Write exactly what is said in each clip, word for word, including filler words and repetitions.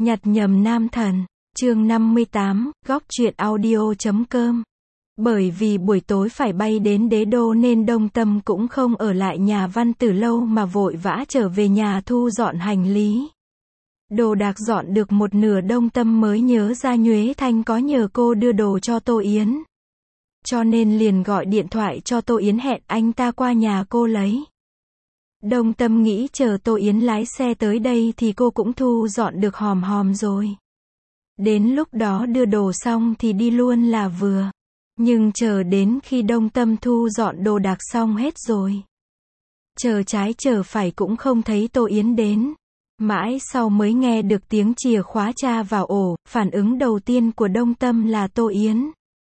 Nhặt nhầm nam thần, chương năm mươi tám, góc truyện audio chấm com. Bởi vì buổi tối phải bay đến đế đô nên Đông Tâm cũng không ở lại nhà Văn Tử lâu mà vội vã trở về nhà thu dọn hành lý. Đồ đạc dọn được một nửa Đông Tâm mới nhớ ra Nhuế Thanh có nhờ cô đưa đồ cho Tô Yến. Cho nên liền gọi điện thoại cho Tô Yến hẹn anh ta qua nhà cô lấy. Đông Tâm nghĩ chờ Tô Yến lái xe tới đây thì cô cũng thu dọn được hòm hòm rồi. Đến lúc đó đưa đồ xong thì đi luôn là vừa. Nhưng chờ đến khi Đông Tâm thu dọn đồ đạc xong hết rồi. Chờ trái chờ phải cũng không thấy Tô Yến đến. Mãi sau mới nghe được tiếng chìa khóa tra vào ổ, phản ứng đầu tiên của Đông Tâm là Tô Yến.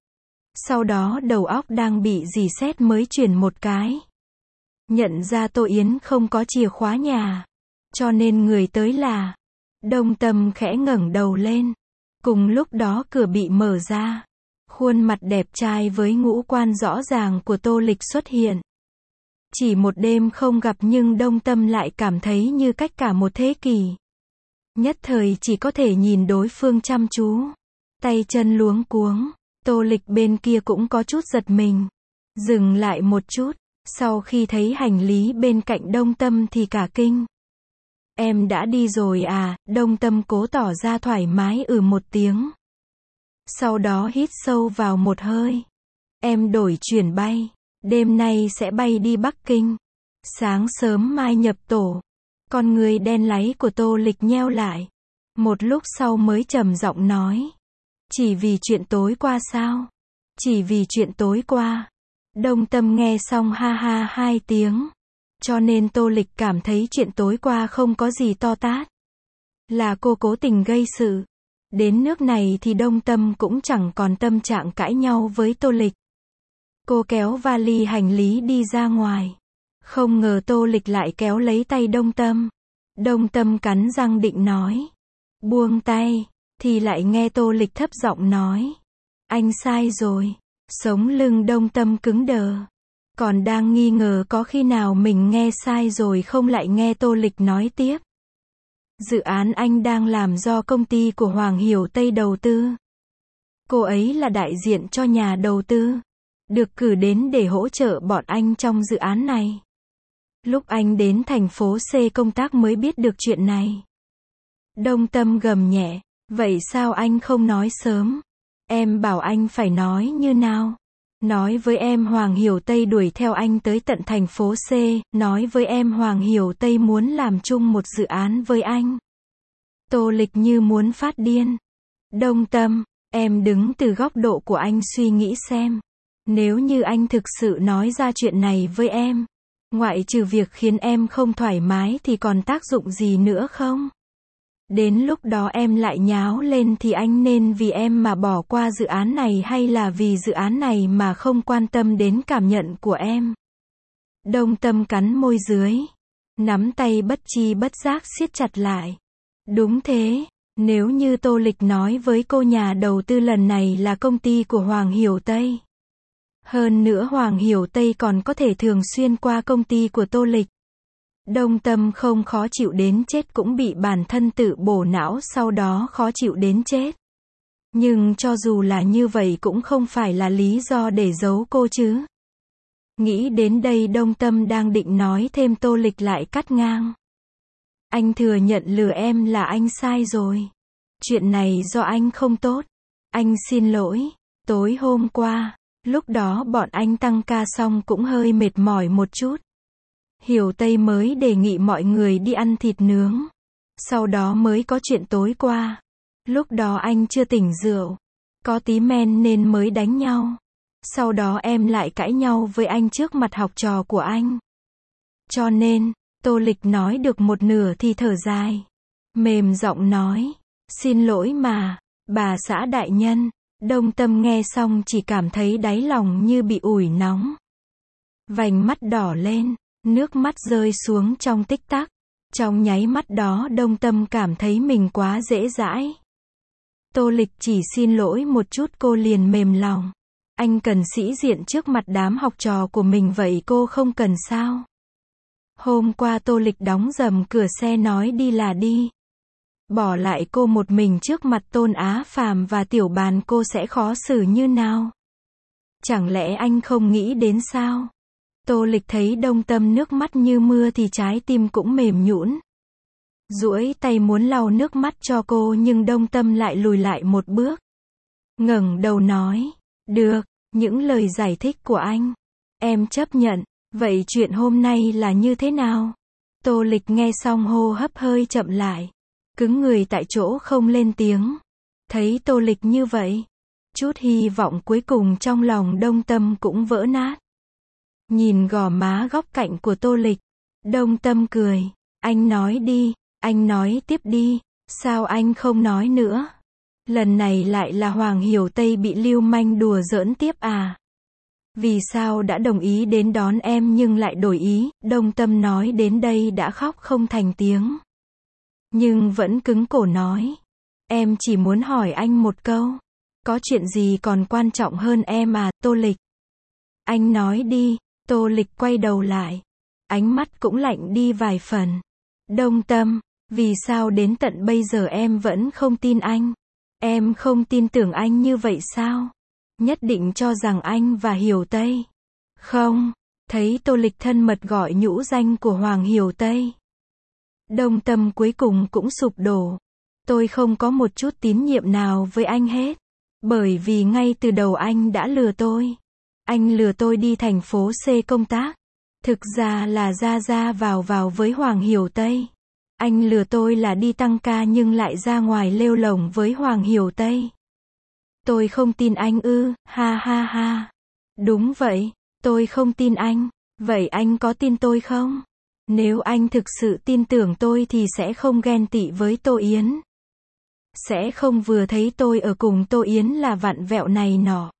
Sau đó đầu óc đang bị rỉ sét mới chuyển một cái. Nhận ra Tô Yến không có chìa khóa nhà. Cho nên người tới là. Đông Tâm khẽ ngẩng đầu lên. Cùng lúc đó cửa bị mở ra. Khuôn mặt đẹp trai với ngũ quan rõ ràng của Tô Lịch xuất hiện. Chỉ một đêm không gặp nhưng Đông Tâm lại cảm thấy như cách cả một thế kỷ. Nhất thời chỉ có thể nhìn đối phương chăm chú. Tay chân luống cuống. Tô Lịch bên kia cũng có chút giật mình. Dừng lại một chút. Sau khi thấy hành lý bên cạnh Đông Tâm thì cả kinh. Em đã đi rồi à? Đông Tâm cố tỏ ra thoải mái ừ một tiếng. Sau đó hít sâu vào một hơi. Em đổi chuyển bay. Đêm nay sẽ bay đi Bắc Kinh. Sáng sớm mai nhập tổ. Con người đen láy của Tô Lịch nheo lại. Một lúc sau mới trầm giọng nói. Chỉ vì chuyện tối qua sao? Chỉ vì chuyện tối qua. Đông Tâm nghe xong ha ha hai tiếng. Cho nên Tô Lịch cảm thấy chuyện tối qua không có gì to tát. Là cô cố tình gây sự. Đến nước này thì Đông Tâm cũng chẳng còn tâm trạng cãi nhau với Tô Lịch. Cô kéo vali hành lý đi ra ngoài. Không ngờ Tô Lịch lại kéo lấy tay Đông Tâm. Đông Tâm cắn răng định nói. Buông tay. Thì lại nghe Tô Lịch thấp giọng nói. Anh sai rồi. Sống lưng Đông Tâm cứng đờ. Còn đang nghi ngờ có khi nào mình nghe sai rồi không lại nghe Tô Lịch nói tiếp. Dự án anh đang làm do công ty của Hoàng Hiểu Tây đầu tư. Cô ấy là đại diện cho nhà đầu tư. Được cử đến để hỗ trợ bọn anh trong dự án này. Lúc anh đến thành phố C công tác mới biết được chuyện này. Đông Tâm gầm nhẹ. Vậy sao anh không nói sớm? Em bảo anh phải nói như nào? Nói với em Hoàng Hiểu Tây đuổi theo anh tới tận thành phố C, nói với em Hoàng Hiểu Tây muốn làm chung một dự án với anh. Tô Lịch như muốn phát điên. Đông Tâm, em đứng từ góc độ của anh suy nghĩ xem. Nếu như anh thực sự nói ra chuyện này với em, ngoại trừ việc khiến em không thoải mái thì còn tác dụng gì nữa không? Đến lúc đó em lại nháo lên thì anh nên vì em mà bỏ qua dự án này hay là vì dự án này mà không quan tâm đến cảm nhận của em? Đông Tâm cắn môi dưới. Nắm tay bất chi bất giác siết chặt lại. Đúng thế, nếu như Tô Lịch nói với cô nhà đầu tư lần này là công ty của Hoàng Hiểu Tây. Hơn nữa Hoàng Hiểu Tây còn có thể thường xuyên qua công ty của Tô Lịch. Đông Tâm không khó chịu đến chết cũng bị bản thân tự bổ não sau đó khó chịu đến chết. Nhưng cho dù là như vậy cũng không phải là lý do để giấu cô chứ. Nghĩ đến đây Đông Tâm đang định nói thêm Tô Lịch lại cắt ngang. Anh thừa nhận lừa em là anh sai rồi. Chuyện này do anh không tốt. Anh xin lỗi. Tối hôm qua, lúc đó bọn anh tăng ca xong cũng hơi mệt mỏi một chút. Hiểu Tây mới đề nghị mọi người đi ăn thịt nướng. Sau đó mới có chuyện tối qua. Lúc đó anh chưa tỉnh rượu. Có tí men nên mới đánh nhau. Sau đó em lại cãi nhau với anh trước mặt học trò của anh. Cho nên, Tô Lịch nói được một nửa thì thở dài. Mềm giọng nói. Xin lỗi mà, bà xã đại nhân. Đông Tâm nghe xong chỉ cảm thấy đáy lòng như bị ủi nóng. Vành mắt đỏ lên. Nước mắt rơi xuống trong tích tắc. Trong nháy mắt đó Đông Tâm cảm thấy mình quá dễ dãi. Tô Lịch chỉ xin lỗi một chút cô liền mềm lòng. Anh cần sĩ diện trước mặt đám học trò của mình vậy cô không cần sao? Hôm qua Tô Lịch đóng rầm cửa xe nói đi là đi. Bỏ lại cô một mình trước mặt Tôn Á Phàm và Tiểu Bàn cô sẽ khó xử như nào? Chẳng lẽ anh không nghĩ đến sao? Tô Lịch thấy Đông Tâm nước mắt như mưa thì trái tim cũng mềm nhũn. Duỗi tay muốn lau nước mắt cho cô nhưng Đông Tâm lại lùi lại một bước. Ngẩng đầu nói, được, những lời giải thích của anh, em chấp nhận, vậy chuyện hôm nay là như thế nào? Tô Lịch nghe xong hô hấp hơi chậm lại, cứng người tại chỗ không lên tiếng. Thấy Tô Lịch như vậy, chút hy vọng cuối cùng trong lòng Đông Tâm cũng vỡ nát. Nhìn gò má góc cạnh của Tô Lịch, Đông Tâm cười, anh nói đi, anh nói tiếp đi, sao anh không nói nữa? Lần này lại là Hoàng Hiểu Tây bị lưu manh đùa giỡn tiếp à? Vì sao đã đồng ý đến đón em nhưng lại đổi ý? Đông Tâm nói đến đây đã khóc không thành tiếng. Nhưng vẫn cứng cổ nói, em chỉ muốn hỏi anh một câu, có chuyện gì còn quan trọng hơn em à? Tô Lịch, anh nói đi. Tô Lịch quay đầu lại, ánh mắt cũng lạnh đi vài phần. Đông Tâm, vì sao đến tận bây giờ em vẫn không tin anh? Em không tin tưởng anh như vậy sao? Nhất định cho rằng anh và Hiểu Tây. Không, thấy Tô Lịch thân mật gọi nhũ danh của Hoàng Hiểu Tây. Đông Tâm cuối cùng cũng sụp đổ. Tôi không có một chút tín nhiệm nào với anh hết. Bởi vì ngay từ đầu anh đã lừa tôi. Anh lừa tôi đi thành phố C công tác. Thực ra là ra ra vào vào với Hoàng Hiểu Tây. Anh lừa tôi là đi tăng ca nhưng lại ra ngoài lêu lổng với Hoàng Hiểu Tây. Tôi không tin anh ư, ha ha ha. Đúng vậy, tôi không tin anh. Vậy anh có tin tôi không? Nếu anh thực sự tin tưởng tôi thì sẽ không ghen tị với Tô Yến. Sẽ không vừa thấy tôi ở cùng Tô Yến là vặn vẹo này nọ.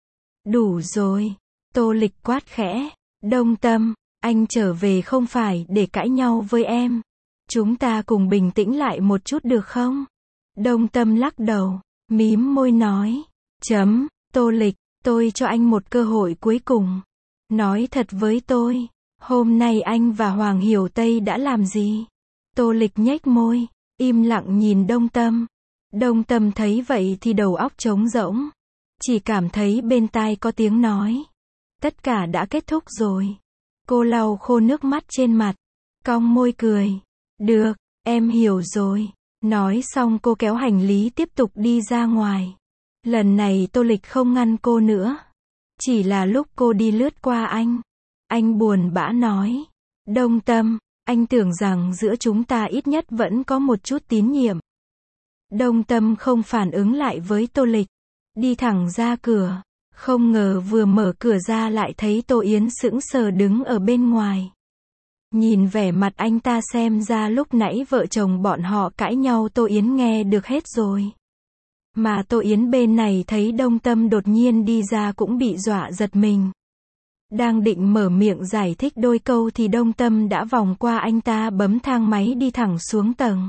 Đủ rồi. Tô Lịch quát khẽ. Đông Tâm, anh trở về không phải để cãi nhau với em. Chúng ta cùng bình tĩnh lại một chút được không? Đông Tâm lắc đầu, mím môi nói. Chấm, Tô Lịch, tôi cho anh một cơ hội cuối cùng. Nói thật với tôi, hôm nay anh và Hoàng Hiểu Tây đã làm gì? Tô Lịch nhếch môi, im lặng nhìn Đông Tâm. Đông Tâm thấy vậy thì đầu óc trống rỗng. Chỉ cảm thấy bên tai có tiếng nói. Tất cả đã kết thúc rồi. Cô lau khô nước mắt trên mặt. Cong môi cười. Được, em hiểu rồi. Nói xong cô kéo hành lý tiếp tục đi ra ngoài. Lần này Tô Lịch không ngăn cô nữa. Chỉ là lúc cô đi lướt qua anh. Anh buồn bã nói. Đông Tâm, anh tưởng rằng giữa chúng ta ít nhất vẫn có một chút tín nhiệm. Đông Tâm không phản ứng lại với Tô Lịch. Đi thẳng ra cửa. Không ngờ vừa mở cửa ra lại thấy Tô Yến sững sờ đứng ở bên ngoài. Nhìn vẻ mặt anh ta xem ra lúc nãy vợ chồng bọn họ cãi nhau Tô Yến nghe được hết rồi. Mà Tô Yến bên này thấy Đông Tâm đột nhiên đi ra cũng bị dọa giật mình. Đang định mở miệng giải thích đôi câu thì Đông Tâm đã vòng qua anh ta bấm thang máy đi thẳng xuống tầng.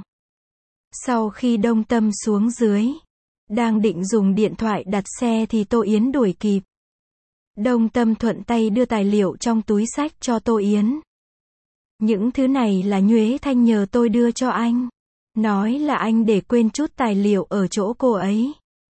Sau khi Đông Tâm xuống dưới, đang định dùng điện thoại đặt xe thì Tô Yến đuổi kịp. Đông Tâm thuận tay đưa tài liệu trong túi xách cho Tô Yến. Những thứ này là Nhuế Thanh nhờ tôi đưa cho anh. Nói là anh để quên chút tài liệu ở chỗ cô ấy.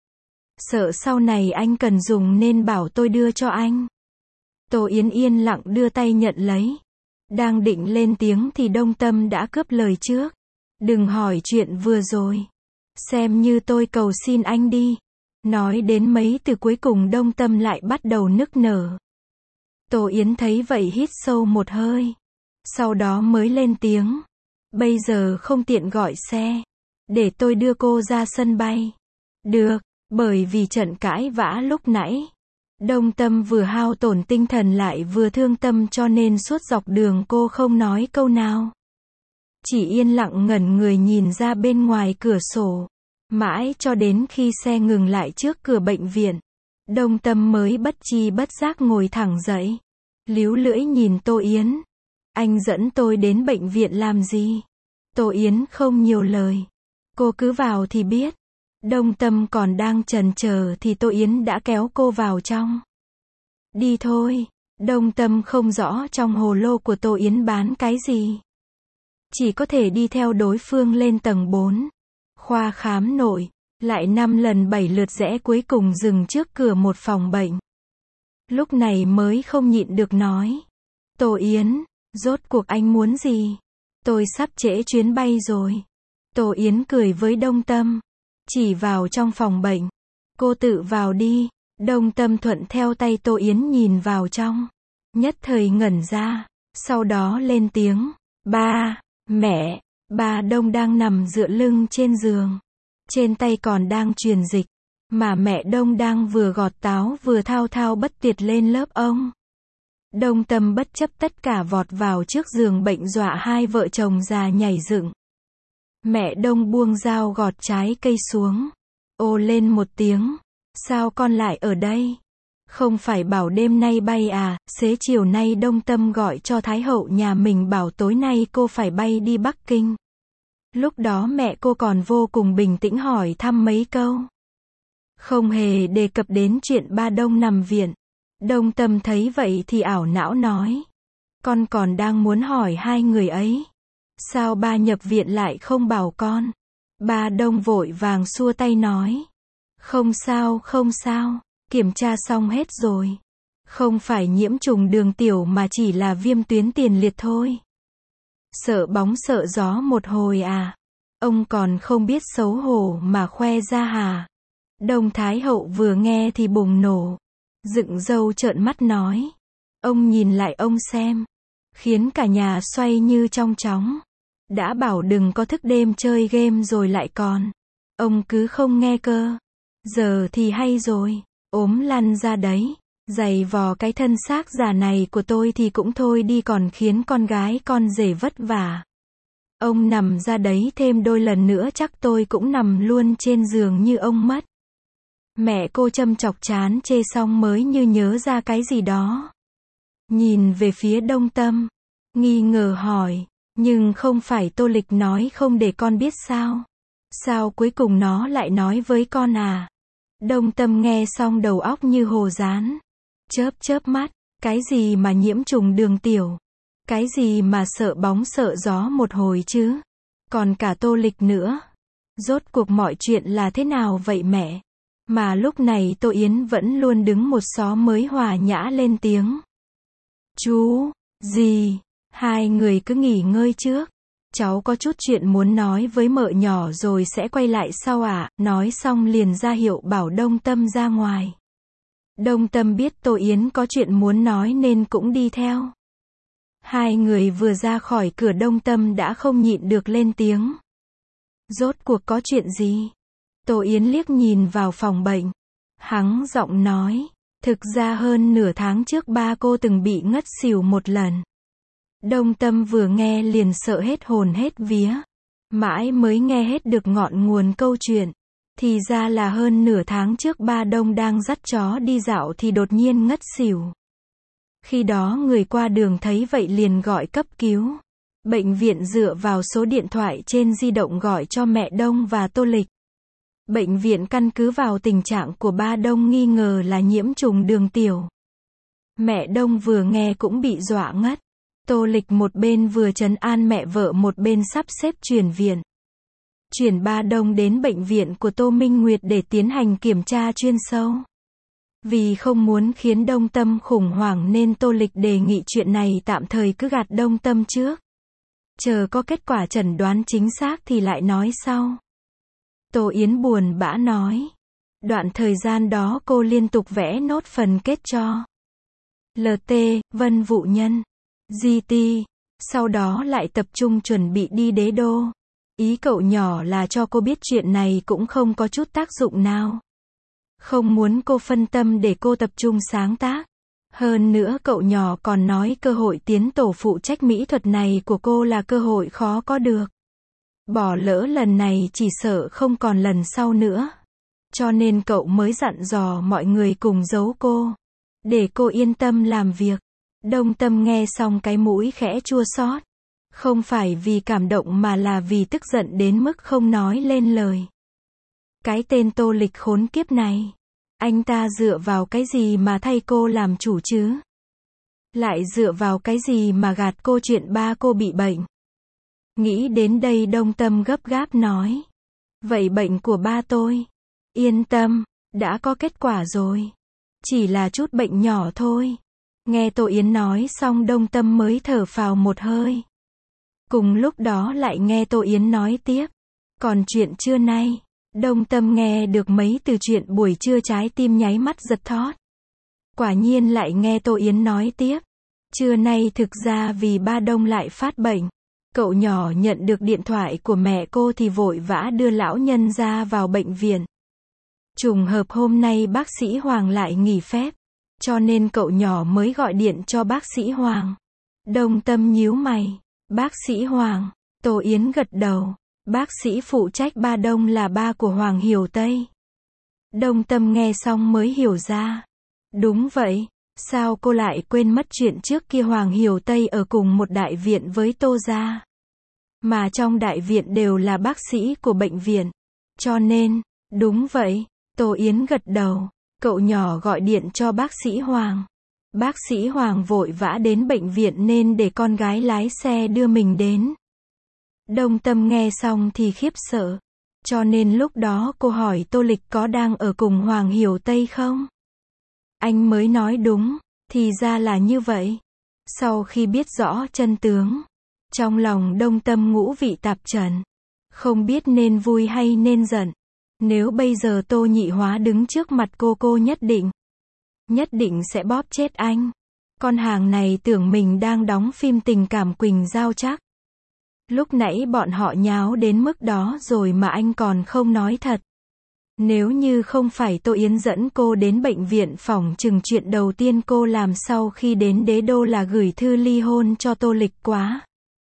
Sợ sau này anh cần dùng nên bảo tôi đưa cho anh. Tô Yến yên lặng đưa tay nhận lấy. Đang định lên tiếng thì Đông Tâm đã cướp lời trước. Đừng hỏi chuyện vừa rồi. Xem như tôi cầu xin anh đi. Nói đến mấy từ cuối cùng Đông Tâm lại bắt đầu nức nở. Tô Yến thấy vậy hít sâu một hơi. Sau đó mới lên tiếng. Bây giờ không tiện gọi xe. Để tôi đưa cô ra sân bay. Được, bởi vì trận cãi vã lúc nãy. Đông Tâm vừa hao tổn tinh thần lại vừa thương tâm cho nên suốt dọc đường cô không nói câu nào. Chỉ yên lặng ngẩn người nhìn ra bên ngoài cửa sổ. Mãi cho đến khi xe ngừng lại trước cửa bệnh viện. Đông Tâm mới bất tri bất giác ngồi thẳng dậy. Líu lưỡi nhìn Tô Yến. Anh dẫn tôi đến bệnh viện làm gì? Tô Yến không nhiều lời. Cô cứ vào thì biết. Đông Tâm còn đang chần chờ thì Tô Yến đã kéo cô vào trong. Đi thôi. Đông Tâm không rõ trong hồ lô của Tô Yến bán cái gì. Chỉ có thể đi theo đối phương lên tầng bốn. Khoa khám nội, lại năm lần bảy lượt rẽ cuối cùng dừng trước cửa một phòng bệnh. Lúc này mới không nhịn được nói. Tô Yến, rốt cuộc anh muốn gì? Tôi sắp trễ chuyến bay rồi. Tô Yến cười với Đông Tâm. Chỉ vào trong phòng bệnh. Cô tự vào đi. Đông Tâm thuận theo tay Tô Yến nhìn vào trong. Nhất thời ngẩn ra. Sau đó lên tiếng. Ba, mẹ. Bà Đông đang nằm dựa lưng trên giường. Trên tay còn đang truyền dịch. Mà mẹ Đông đang vừa gọt táo vừa thao thao bất tuyệt lên lớp ông. Đông Tâm bất chấp tất cả vọt vào trước giường bệnh dọa hai vợ chồng già nhảy dựng. Mẹ Đông buông dao gọt trái cây xuống. Ô lên một tiếng. Sao con lại ở đây? Không phải bảo đêm nay bay à? Xế chiều nay Đông Tâm gọi cho Thái hậu nhà mình bảo tối nay cô phải bay đi Bắc Kinh. Lúc đó mẹ cô còn vô cùng bình tĩnh hỏi thăm mấy câu. Không hề đề cập đến chuyện ba Đông nằm viện. Đông Tâm thấy vậy thì ảo não nói. Con còn đang muốn hỏi hai người ấy. Sao ba nhập viện lại không bảo con? Ba Đông vội vàng xua tay nói. Không sao, không sao. Kiểm tra xong hết rồi. Không phải nhiễm trùng đường tiểu mà chỉ là viêm tuyến tiền liệt thôi. Sợ bóng sợ gió một hồi à? Ông còn không biết xấu hổ mà khoe ra hả? Đông Thái hậu vừa nghe thì bùng nổ. Dựng râu trợn mắt nói. Ông nhìn lại ông xem. Khiến cả nhà xoay như trong chóng. Đã bảo đừng có thức đêm chơi game rồi lại còn. Ông cứ không nghe cơ. Giờ thì hay rồi. Ốm lăn ra đấy. Giày vò cái thân xác già này của tôi thì cũng thôi đi còn khiến con gái con rể vất vả. Ông nằm ra đấy thêm đôi lần nữa chắc tôi cũng nằm luôn trên giường như ông mất. Mẹ cô châm chọc chán chê xong mới như nhớ ra cái gì đó. Nhìn về phía Đông Tâm. Nghi ngờ hỏi. Nhưng không phải Tô Lịch nói không để con biết sao? Sao cuối cùng nó lại nói với con à? Đông Tâm nghe xong đầu óc như hồ dán. Chớp chớp mắt. Cái gì mà nhiễm trùng đường tiểu? Cái gì mà sợ bóng sợ gió một hồi chứ? Còn cả Tô Lịch nữa. Rốt cuộc mọi chuyện là thế nào vậy mẹ? Mà lúc này Tô Yến vẫn luôn đứng một xó mới hòa nhã lên tiếng. Chú, dì, hai người cứ nghỉ ngơi trước. Cháu có chút chuyện muốn nói với mợ nhỏ rồi sẽ quay lại sau ạ. À? Nói xong liền ra hiệu bảo Đông Tâm ra ngoài. Đông Tâm biết Tô Yến có chuyện muốn nói nên cũng đi theo. Hai người vừa ra khỏi cửa Đông Tâm đã không nhịn được lên tiếng. Rốt cuộc có chuyện gì? Tô Yến liếc nhìn vào phòng bệnh. Hắng giọng nói. Thực ra hơn nửa tháng trước ba cô từng bị ngất xỉu một lần. Đông Tâm vừa nghe liền sợ hết hồn hết vía. Mãi mới nghe hết được ngọn nguồn câu chuyện. Thì ra là hơn nửa tháng trước ba Đông đang dắt chó đi dạo thì đột nhiên ngất xỉu. Khi đó người qua đường thấy vậy liền gọi cấp cứu. Bệnh viện dựa vào số điện thoại trên di động gọi cho mẹ Đông và Tô Lịch. Bệnh viện căn cứ vào tình trạng của ba Đông nghi ngờ là nhiễm trùng đường tiểu. Mẹ Đông vừa nghe cũng bị dọa ngất. Tô Lịch một bên vừa trấn an mẹ vợ một bên sắp xếp chuyển viện. Chuyển ba Đông đến bệnh viện của Tô Minh Nguyệt để tiến hành kiểm tra chuyên sâu. Vì không muốn khiến Đông Tâm khủng hoảng nên Tô Lịch đề nghị chuyện này tạm thời cứ gạt Đông Tâm trước. Chờ có kết quả chẩn đoán chính xác thì lại nói sau. Tô Yến buồn bã nói. Đoạn thời gian đó cô liên tục vẽ nốt phần kết cho lờ tê, Vân Vũ Nhân, giê tê, sau đó lại tập trung chuẩn bị đi đế đô. Ý cậu nhỏ là cho cô biết chuyện này cũng không có chút tác dụng nào. Không muốn cô phân tâm để cô tập trung sáng tác. Hơn nữa cậu nhỏ còn nói cơ hội tiến tổ phụ trách mỹ thuật này của cô là cơ hội khó có được. Bỏ lỡ lần này chỉ sợ không còn lần sau nữa. Cho nên cậu mới dặn dò mọi người cùng giấu cô. Để cô yên tâm làm việc. Đông Tâm nghe xong cái mũi khẽ chua xót. Không phải vì cảm động mà là vì tức giận đến mức không nói lên lời. Cái tên Tô Lịch khốn kiếp này. Anh ta dựa vào cái gì mà thay cô làm chủ chứ? Lại dựa vào cái gì mà gạt cô chuyện ba cô bị bệnh? Nghĩ đến đây Đông Tâm gấp gáp nói. Vậy bệnh của ba tôi? Yên tâm, đã có kết quả rồi. Chỉ là chút bệnh nhỏ thôi. Nghe Tô Yến nói xong Đông Tâm mới thở phào một hơi. Cùng lúc đó lại nghe Tô Yến nói tiếp. Còn chuyện trưa nay, Đông Tâm nghe được mấy từ chuyện buổi trưa trái tim nháy mắt giật thót. Quả nhiên lại nghe Tô Yến nói tiếp. Trưa nay thực ra vì ba Đông lại phát bệnh. Cậu nhỏ nhận được điện thoại của mẹ cô thì vội vã đưa lão nhân ra vào bệnh viện. Trùng hợp hôm nay bác sĩ Hoàng lại nghỉ phép. Cho nên cậu nhỏ mới gọi điện cho bác sĩ Hoàng. Đông Tâm nhíu mày. Bác sĩ Hoàng. Tô Yến gật đầu. Bác sĩ phụ trách ba Đông là ba của Hoàng Hiểu Tây. Đông Tâm nghe xong mới hiểu ra. Đúng vậy. Sao cô lại quên mất chuyện trước kia Hoàng Hiểu Tây ở cùng một đại viện với Tô gia? Mà trong đại viện đều là bác sĩ của bệnh viện. Cho nên, đúng vậy. Tô Yến gật đầu. Cậu nhỏ gọi điện cho bác sĩ Hoàng. Bác sĩ Hoàng vội vã đến bệnh viện nên để con gái lái xe đưa mình đến. Đông Tâm nghe xong thì khiếp sợ. Cho nên lúc đó cô hỏi Tô Lịch có đang ở cùng Hoàng Hiểu Tây không? Anh mới nói đúng, thì ra là như vậy. Sau khi biết rõ chân tướng, trong lòng Đông Tâm ngũ vị tạp trần. Không biết nên vui hay nên giận. Nếu bây giờ Tô Nhị Hóa đứng trước mặt cô cô nhất định, nhất định sẽ bóp chết anh. Con hàng này tưởng mình đang đóng phim tình cảm Quỳnh Giao chắc. Lúc nãy bọn họ nháo đến mức đó rồi mà anh còn không nói thật. Nếu như không phải Tô Yến dẫn cô đến bệnh viện phỏng chừng chuyện đầu tiên cô làm sau khi đến đế đô là gửi thư ly hôn cho Tô Lịch quá.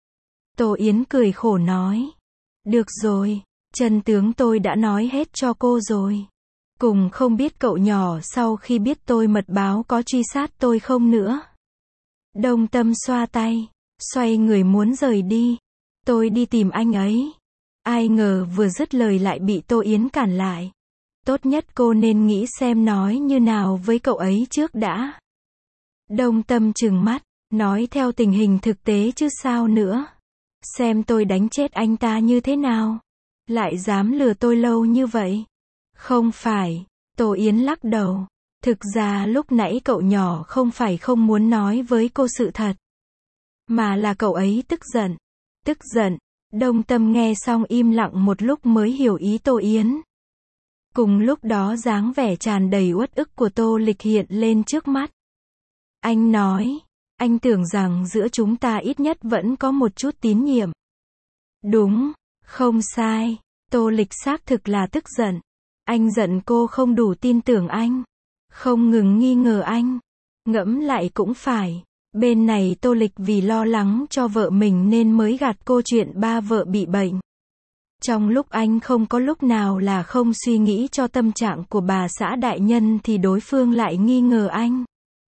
Tô Yến cười khổ nói. Được rồi, chân tướng tôi đã nói hết cho cô rồi. Cùng không biết cậu nhỏ sau khi biết tôi mật báo có truy sát tôi không nữa. Đông Tâm xoa tay, xoay người muốn rời đi. Tôi đi tìm anh ấy. Ai ngờ vừa dứt lời lại bị Tô Yến cản lại. Tốt nhất cô nên nghĩ xem nói như nào với cậu ấy trước đã. Đông Tâm trừng mắt, nói theo tình hình thực tế chứ sao nữa. Xem tôi đánh chết anh ta như thế nào. Lại dám lừa tôi lâu như vậy. Không phải, Tô Yến lắc đầu. Thực ra lúc nãy cậu nhỏ không phải không muốn nói với cô sự thật. Mà là cậu ấy tức giận. Tức giận. Đông Tâm nghe xong im lặng một lúc mới hiểu ý Tô Yến. Cùng lúc đó dáng vẻ tràn đầy uất ức của Tô Lịch hiện lên trước mắt. Anh nói, anh tưởng rằng giữa chúng ta ít nhất vẫn có một chút tín nhiệm. Đúng, không sai, Tô Lịch xác thực là tức giận. Anh giận cô không đủ tin tưởng anh. Không ngừng nghi ngờ anh. Ngẫm lại cũng phải. Bên này Tô Lịch vì lo lắng cho vợ mình nên mới gạt cô chuyện ba vợ bị bệnh. Trong lúc anh không có lúc nào là không suy nghĩ cho tâm trạng của bà xã đại nhân thì đối phương lại nghi ngờ anh.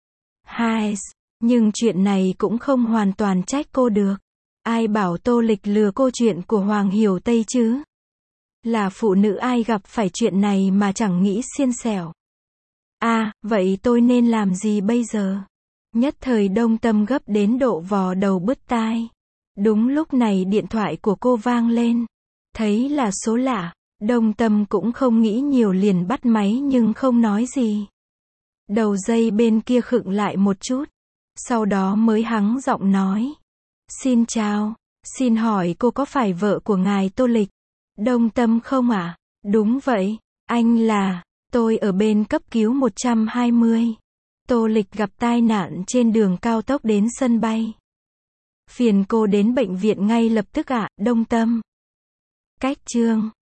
Hai, nhưng chuyện này cũng không hoàn toàn trách cô được. Ai bảo Tô Lịch lừa cô chuyện của Hoàng Hiểu Tây chứ? Là phụ nữ ai gặp phải chuyện này mà chẳng nghĩ xiên xẻo. À, vậy tôi nên làm gì bây giờ? Nhất thời Đông Tâm gấp đến độ vò đầu bứt tai. Đúng lúc này điện thoại của cô vang lên. Thấy là số lạ, Đông Tâm cũng không nghĩ nhiều liền bắt máy nhưng không nói gì. Đầu dây bên kia khựng lại một chút. Sau đó mới hắng giọng nói. Xin chào, xin hỏi cô có phải vợ của ngài Tô Lịch? Đông Tâm không ạ? À? Đúng vậy, anh là, tôi ở bên cấp cứu một trăm hai mươi. Tô Lịch gặp tai nạn trên đường cao tốc đến sân bay. Phiền cô đến bệnh viện ngay lập tức ạ, à, Đông Tâm. Cách chương